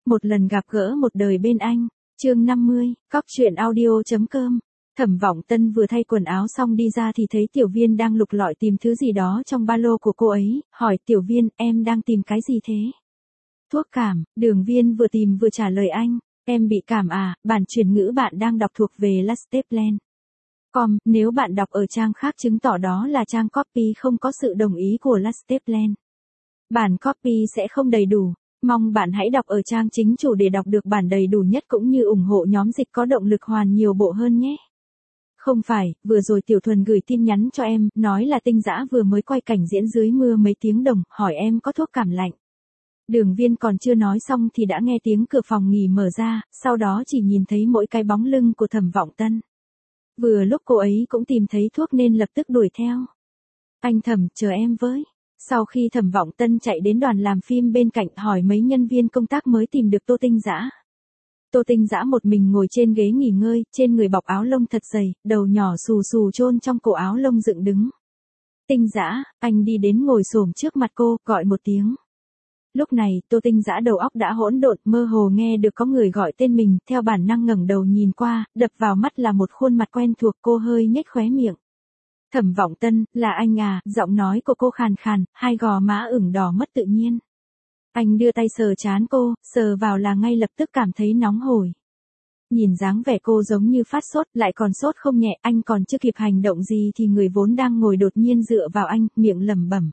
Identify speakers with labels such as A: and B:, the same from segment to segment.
A: Một lần gặp gỡ một đời bên anh. Chương 50, Cóc truyện audio.com. Thẩm Vọng Tân vừa thay quần áo xong đi ra thì thấy Tiểu Viên đang lục lọi tìm thứ gì đó trong ba lô của cô ấy, hỏi Tiểu Viên, em đang tìm cái gì thế? Thuốc cảm. Đường Viên vừa tìm vừa trả lời anh, em bị cảm à, bản chuyển ngữ bạn đang đọc thuộc về Lasteplan. Nếu bạn đọc ở trang khác chứng tỏ đó là trang copy không có sự đồng ý của Lasteplan. Bản copy sẽ không đầy đủ. Mong bạn hãy đọc ở trang chính chủ để đọc được bản đầy đủ nhất cũng như ủng hộ nhóm dịch có động lực hoàn nhiều bộ hơn nhé. Không phải, vừa rồi Tiểu Thuần gửi tin nhắn cho em, nói là Tinh Dã vừa mới quay cảnh diễn dưới mưa mấy tiếng đồng, hỏi em có thuốc cảm lạnh. Đường Viên còn chưa nói xong thì đã nghe tiếng cửa phòng nghỉ mở ra, sau đó chỉ nhìn thấy mỗi cái bóng lưng của Thẩm Vọng Tân. Vừa lúc cô ấy cũng tìm thấy thuốc nên lập tức đuổi theo. Anh Thẩm, chờ em với. Sau khi Thẩm Vọng Tân chạy đến đoàn làm phim bên cạnh hỏi mấy nhân viên công tác mới tìm được Tô Tinh Dã. Tô Tinh Dã một mình ngồi trên ghế nghỉ ngơi, trên người bọc áo lông thật dày, đầu nhỏ xù xù chôn trong cổ áo lông dựng đứng. Tinh Dã, anh đi đến ngồi xổm trước mặt cô, gọi một tiếng. Lúc này, Tô Tinh Dã đầu óc đã hỗn độn, mơ hồ nghe được có người gọi tên mình, theo bản năng ngẩng đầu nhìn qua, đập vào mắt là một khuôn mặt quen thuộc, cô hơi nhếch khóe miệng. Thẩm Vọng Tân, là anh à, giọng nói của cô khàn khàn, hai gò má ửng đỏ mất tự nhiên. Anh đưa tay sờ trán cô, sờ vào là ngay lập tức cảm thấy nóng hổi. Nhìn dáng vẻ cô giống như phát sốt, lại còn sốt không nhẹ, anh còn chưa kịp hành động gì thì người vốn đang ngồi đột nhiên dựa vào anh, miệng lẩm bẩm.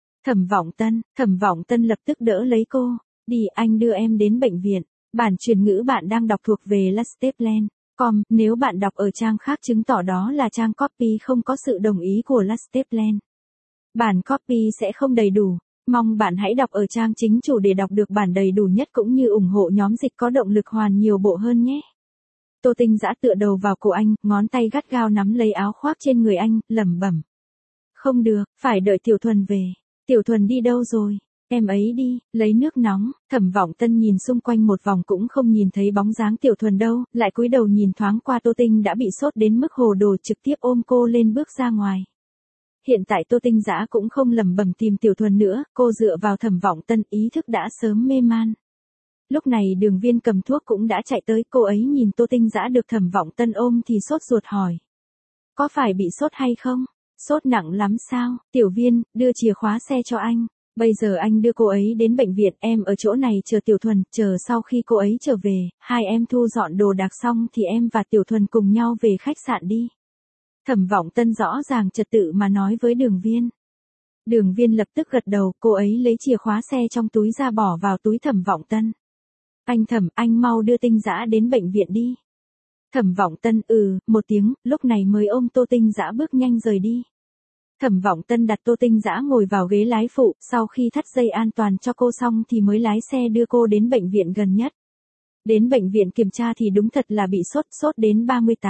A: Thẩm Vọng Tân lập tức đỡ lấy cô, đi anh đưa em đến bệnh viện, bản truyền ngữ bạn đang đọc thuộc về Lasteplan. Nếu bạn đọc ở trang khác chứng tỏ đó là trang copy không có sự đồng ý của Lasteplan. Bản copy sẽ không đầy đủ. Mong bạn hãy đọc ở trang chính chủ để đọc được bản đầy đủ nhất cũng như ủng hộ nhóm dịch có động lực hoàn nhiều bộ hơn nhé. Tô Tinh Dã tựa đầu vào cổ anh, ngón tay gắt gao nắm lấy áo khoác trên người anh, lẩm bẩm. Không được, phải đợi Tiểu Thuần về. Tiểu Thuần đi đâu rồi? Em ấy đi, lấy nước nóng. Thẩm Vọng Tân nhìn xung quanh một vòng cũng không nhìn thấy bóng dáng Tiểu Thuần đâu, lại cúi đầu nhìn thoáng qua Tô Tinh đã bị sốt đến mức hồ đồ, trực tiếp ôm cô lên bước ra ngoài. Hiện tại Tô Tinh Dã cũng không lẩm bẩm tìm Tiểu Thuần nữa, cô dựa vào Thẩm Vọng Tân, ý thức đã sớm mê man. Lúc này Đường Viên cầm thuốc cũng đã chạy tới, cô ấy nhìn Tô Tinh Dã được Thẩm Vọng Tân ôm thì sốt ruột hỏi. Có phải bị sốt hay không? Sốt nặng lắm sao? Tiểu Viên, đưa chìa khóa xe cho anh. Bây giờ anh đưa cô ấy đến bệnh viện, em ở chỗ này chờ Tiểu Thuần, chờ sau khi cô ấy trở về, hai em thu dọn đồ đạc xong thì em và Tiểu Thuần cùng nhau về khách sạn đi. Thẩm Vọng Tân rõ ràng trật tự mà nói với Đường Viên. Đường Viên lập tức gật đầu, cô ấy lấy chìa khóa xe trong túi ra bỏ vào túi Thẩm Vọng Tân. Anh Thẩm, anh mau đưa Tinh Dã đến bệnh viện đi. Thẩm Vọng Tân một tiếng, lúc này mới ôm Tô Tinh Dã bước nhanh rời đi. Thẩm Vọng Tân đặt Tô Tinh Dã ngồi vào ghế lái phụ, sau khi thắt dây an toàn cho cô xong thì mới lái xe đưa cô đến bệnh viện gần nhất. Đến bệnh viện kiểm tra thì đúng thật là bị sốt đến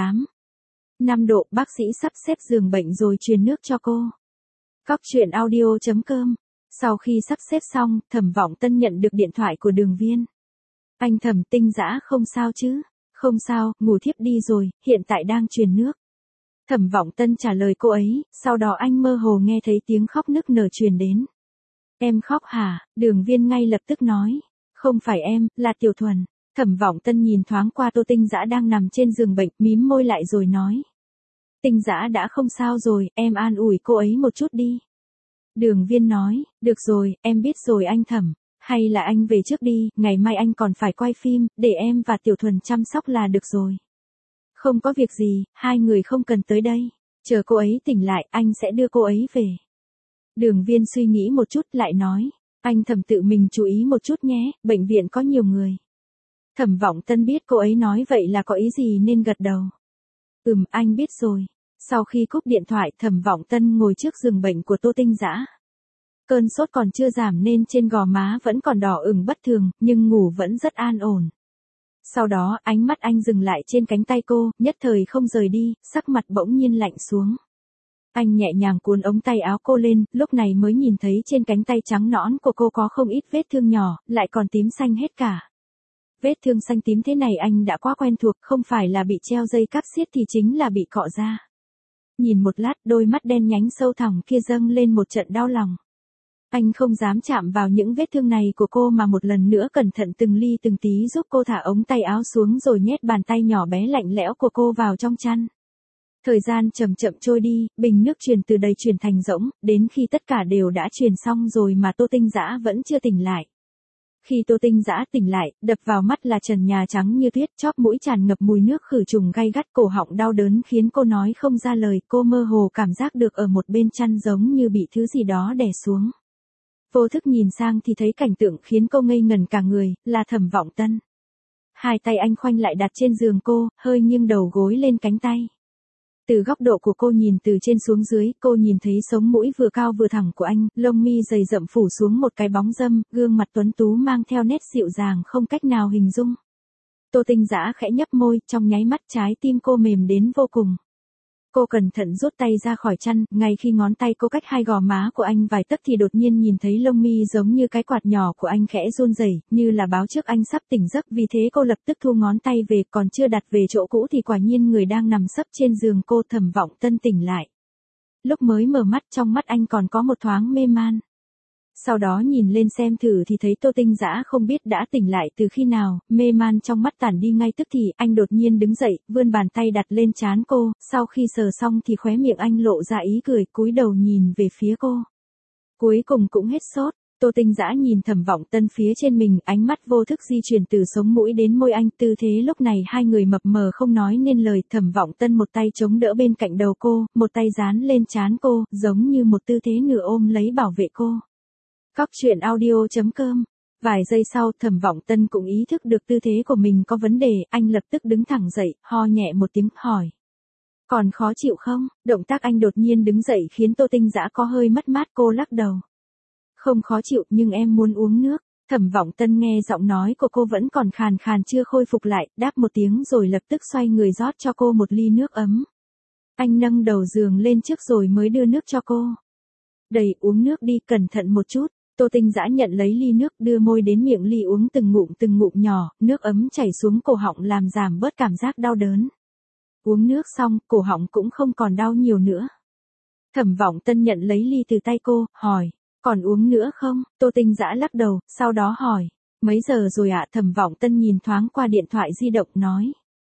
A: 38,5 độ, bác sĩ sắp xếp giường bệnh rồi truyền nước cho cô. Cóc truyện audio.com. Sau khi sắp xếp xong, Thẩm Vọng Tân nhận được điện thoại của Đường Viên. Anh Thẩm, Tinh Dã không sao chứ? Không sao, ngủ thiếp đi rồi, hiện tại đang truyền nước. Thẩm Vọng Tân trả lời cô ấy, sau đó anh mơ hồ nghe thấy tiếng khóc nức nở truyền đến. Em khóc hả? Đường Viên ngay lập tức nói. Không phải em, là Tiểu Thuần. Thẩm Vọng Tân nhìn thoáng qua Tô Tinh Dã đang nằm trên giường bệnh, mím môi lại rồi nói. Tinh Dã đã không sao rồi, em an ủi cô ấy một chút đi. Đường Viên nói, được rồi, em biết rồi anh Thẩm. Hay là anh về trước đi, ngày mai anh còn phải quay phim, để em và Tiểu Thuần chăm sóc là được rồi. Không có việc gì, hai người không cần tới đây. Chờ cô ấy tỉnh lại, anh sẽ đưa cô ấy về. Đường Viên suy nghĩ một chút lại nói. Anh Thẩm tự mình chú ý một chút nhé, bệnh viện có nhiều người. Thẩm Vọng Tân biết cô ấy nói vậy là có ý gì nên gật đầu. Anh biết rồi. Sau khi cúp điện thoại, Thẩm Vọng Tân ngồi trước giường bệnh của Tô Tinh Dã. Cơn sốt còn chưa giảm nên trên gò má vẫn còn đỏ ửng bất thường, nhưng ngủ vẫn rất an ổn. Sau đó, ánh mắt anh dừng lại trên cánh tay cô, nhất thời không rời đi, sắc mặt bỗng nhiên lạnh xuống. Anh nhẹ nhàng cuốn ống tay áo cô lên, lúc này mới nhìn thấy trên cánh tay trắng nõn của cô có không ít vết thương nhỏ, lại còn tím xanh hết cả. Vết thương xanh tím thế này anh đã quá quen thuộc, không phải là bị treo dây cáp xiết thì chính là bị cọ ra. Nhìn một lát, đôi mắt đen nhánh sâu thẳm kia dâng lên một trận đau lòng. Anh không dám chạm vào những vết thương này của cô mà một lần nữa cẩn thận từng ly từng tí giúp cô thả ống tay áo xuống rồi nhét bàn tay nhỏ bé lạnh lẽo của cô vào trong chăn. Thời gian chậm chậm trôi đi, bình nước truyền từ đầy chuyển thành rỗng, đến khi tất cả đều đã truyền xong rồi mà Tô Tinh Dã vẫn chưa tỉnh lại. Khi Tô Tinh Dã tỉnh lại, đập vào mắt là trần nhà trắng như tuyết, chóp mũi tràn ngập mùi nước khử trùng gay gắt, cổ họng đau đớn khiến cô nói không ra lời, cô mơ hồ cảm giác được ở một bên chăn giống như bị thứ gì đó đè xuống. Vô thức nhìn sang thì thấy cảnh tượng khiến cô ngây ngẩn cả người, là Thẩm Vọng Tân. Hai tay anh khoanh lại đặt trên giường cô, hơi nghiêng đầu gối lên cánh tay. Từ góc độ của cô nhìn từ trên xuống dưới, cô nhìn thấy sống mũi vừa cao vừa thẳng của anh, lông mi dày rậm phủ xuống một cái bóng râm, gương mặt tuấn tú mang theo nét dịu dàng không cách nào hình dung. Tô Tinh Dã khẽ nhấp môi, trong nháy mắt trái tim cô mềm đến vô cùng. Cô cẩn thận rút tay ra khỏi chăn, ngay khi ngón tay cô cách hai gò má của anh vài tấc thì đột nhiên nhìn thấy lông mi giống như cái quạt nhỏ của anh khẽ run rẩy, như là báo trước anh sắp tỉnh giấc, vì thế cô lập tức thu ngón tay về, còn chưa đặt về chỗ cũ thì quả nhiên người đang nằm sấp trên giường cô, Thẩm Vọng Tân tỉnh lại. Lúc mới mở mắt trong mắt anh còn có một thoáng mê man. Sau đó nhìn lên xem thử thì thấy Tô Tinh Dã không biết đã tỉnh lại từ khi nào, mê man trong mắt tản đi ngay tức thì, anh đột nhiên đứng dậy, vươn bàn tay đặt lên trán cô, sau khi sờ xong thì khóe miệng anh lộ ra ý cười, cúi đầu nhìn về phía cô. Cuối cùng cũng hết sốt, Tô Tinh Dã nhìn Thẩm Vọng Tân phía trên mình, ánh mắt vô thức di chuyển từ sống mũi đến môi anh, tư thế lúc này hai người mập mờ không nói nên lời, Thẩm Vọng Tân một tay chống đỡ bên cạnh đầu cô, một tay dán lên trán cô, giống như một tư thế nửa ôm lấy bảo vệ cô. Cóc truyện audio.com. Vài giây sau, Thẩm Vọng Tân cũng ý thức được tư thế của mình có vấn đề, anh lập tức đứng thẳng dậy, ho nhẹ một tiếng, hỏi. Còn khó chịu không? Động tác anh đột nhiên đứng dậy khiến Tô Tinh Dã có hơi mất mát, cô lắc đầu. Không khó chịu, nhưng em muốn uống nước. Thẩm Vọng Tân nghe giọng nói của cô vẫn còn khàn khàn chưa khôi phục lại, đáp một tiếng rồi lập tức xoay người rót cho cô một ly nước ấm. Anh nâng đầu giường lên trước rồi mới đưa nước cho cô. Đầy, uống nước đi, cẩn thận một chút. Tô Tinh Dã nhận lấy ly nước, đưa môi đến miệng ly uống từng ngụm nhỏ, nước ấm chảy xuống cổ họng làm giảm bớt cảm giác đau đớn. Uống nước xong, cổ họng cũng không còn đau nhiều nữa. Thẩm Vọng Tân nhận lấy ly từ tay cô, hỏi, còn uống nữa không? Tô Tinh Dã lắc đầu, sau đó hỏi, mấy giờ rồi ạ? Thẩm Vọng Tân nhìn thoáng qua điện thoại di động nói.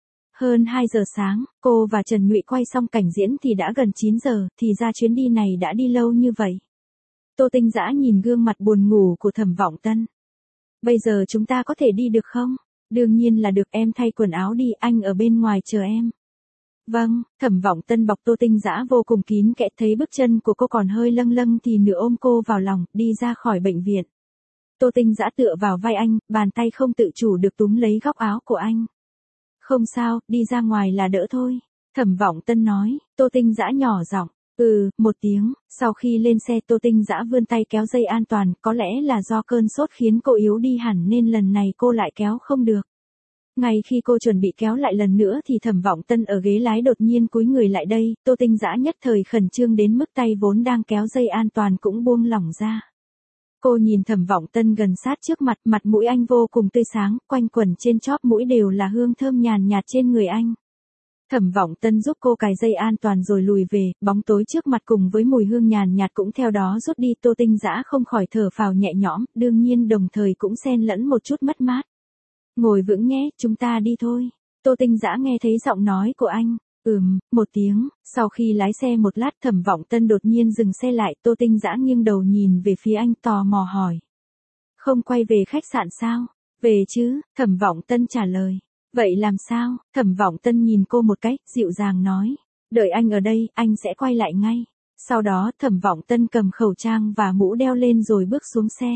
A: Hơn 2 giờ sáng, cô và Trần Nhụy quay xong cảnh diễn thì đã gần 9 giờ, thì ra chuyến đi này đã đi lâu như vậy. Tô Tinh Dã nhìn gương mặt buồn ngủ của Thẩm Vọng Tân. Bây giờ chúng ta có thể đi được không? Đương nhiên là được, em thay quần áo đi, anh ở bên ngoài chờ em. Vâng, Thẩm Vọng Tân bọc Tô Tinh Dã vô cùng kín kẽ, thấy bước chân của cô còn hơi lâng lâng thì nửa ôm cô vào lòng, đi ra khỏi bệnh viện. Tô Tinh Dã tựa vào vai anh, bàn tay không tự chủ được túm lấy góc áo của anh. Không sao, đi ra ngoài là đỡ thôi. Thẩm Vọng Tân nói, Tô Tinh Dã nhỏ giọng. Một tiếng, sau khi lên xe Tô Tinh Dã vươn tay kéo dây an toàn, có lẽ là do cơn sốt khiến cô yếu đi hẳn nên lần này cô lại kéo không được. Ngay khi cô chuẩn bị kéo lại lần nữa thì Thẩm Vọng Tân ở ghế lái đột nhiên cúi người lại đây, Tô Tinh Dã nhất thời khẩn trương đến mức tay vốn đang kéo dây an toàn cũng buông lỏng ra. Cô nhìn Thẩm Vọng Tân gần sát trước mặt, mặt mũi anh vô cùng tươi sáng, quanh quẩn trên chóp mũi đều là hương thơm nhàn nhạt trên người anh. Thẩm Vọng Tân giúp cô cài dây an toàn rồi lùi về, bóng tối trước mặt cùng với mùi hương nhàn nhạt cũng theo đó rút đi, Tô Tinh Dã không khỏi thở phào nhẹ nhõm, đương nhiên đồng thời cũng xen lẫn một chút mất mát. Ngồi vững nhé, chúng ta đi thôi. Tô Tinh Dã nghe thấy giọng nói của anh. Một tiếng, sau khi lái xe một lát Thẩm Vọng Tân đột nhiên dừng xe lại, Tô Tinh Dã nghiêng đầu nhìn về phía anh tò mò hỏi. Không quay về khách sạn sao? Về chứ, Thẩm Vọng Tân trả lời. Vậy làm sao? Thẩm Vọng Tân nhìn cô một cái, dịu dàng nói. Đợi anh ở đây, anh sẽ quay lại ngay. Sau đó Thẩm Vọng Tân cầm khẩu trang và mũ đeo lên rồi bước xuống xe.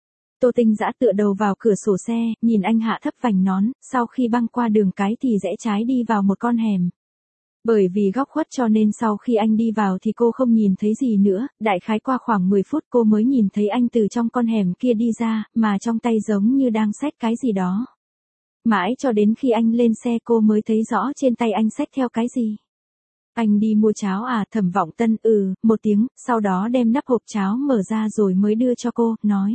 A: Tô Tinh Dã tựa đầu vào cửa sổ xe, nhìn anh hạ thấp vành nón, sau khi băng qua đường cái thì rẽ trái đi vào một con hẻm. Bởi vì góc khuất cho nên sau khi anh đi vào thì cô không nhìn thấy gì nữa, đại khái qua khoảng 10 phút cô mới nhìn thấy anh từ trong con hẻm kia đi ra, mà trong tay giống như đang xách cái gì đó. Mãi cho đến khi anh lên xe cô mới thấy rõ trên tay anh xách theo cái gì. Anh đi mua cháo à? Thẩm Vọng Tân một tiếng, sau đó đem nắp hộp cháo mở ra rồi mới đưa cho cô, nói.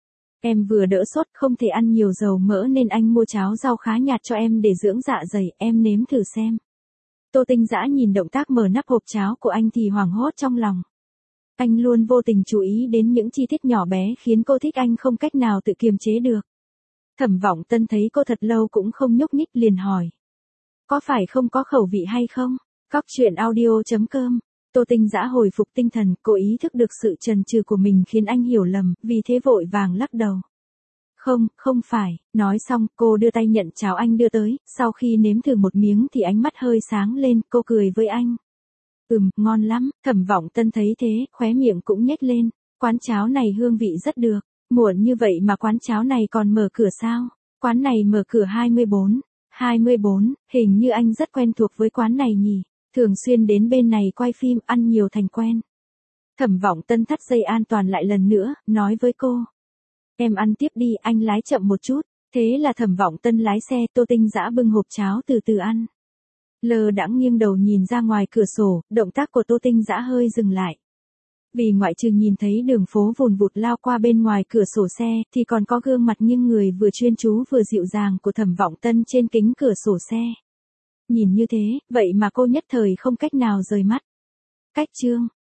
A: Em vừa đỡ sốt không thể ăn nhiều dầu mỡ nên anh mua cháo rau khá nhạt cho em để dưỡng dạ dày, em nếm thử xem. Tô Tinh Dã nhìn động tác mở nắp hộp cháo của anh thì hoảng hốt trong lòng. Anh luôn vô tình chú ý đến những chi tiết nhỏ bé khiến cô thích anh không cách nào tự kiềm chế được. Thẩm Vọng Tân thấy cô thật lâu cũng không nhúc nhích liền hỏi. Có phải không có khẩu vị hay không? Cóc truyện audio.com. Tô Tinh Dã hồi phục tinh thần, cô ý thức được sự chần chừ của mình khiến anh hiểu lầm, vì thế vội vàng lắc đầu. Không, không phải, nói xong, cô đưa tay nhận cháo anh đưa tới, sau khi nếm thử một miếng thì ánh mắt hơi sáng lên, cô cười với anh. Ngon lắm, Thẩm Vọng Tân thấy thế, khóe miệng cũng nhếch lên, quán cháo này hương vị rất được, muộn như vậy mà quán cháo này còn mở cửa sao? Quán này mở cửa 24, hình như anh rất quen thuộc với quán này nhỉ, thường xuyên đến bên này quay phim, ăn nhiều thành quen. Thẩm Vọng Tân thắt dây an toàn lại lần nữa, nói với cô. Em ăn tiếp đi, anh lái chậm một chút. Thế là Thẩm Vọng Tân lái xe, Tô Tinh Dã bưng hộp cháo từ từ ăn. Lơ đãng nghiêng đầu nhìn ra ngoài cửa sổ, động tác của Tô Tinh Dã hơi dừng lại. Vì ngoại trừ nhìn thấy đường phố vùn vụt lao qua bên ngoài cửa sổ xe, thì còn có gương mặt nghiêng người vừa chuyên chú vừa dịu dàng của Thẩm Vọng Tân trên kính cửa sổ xe. Nhìn như thế, vậy mà cô nhất thời không cách nào rời mắt. Cách chương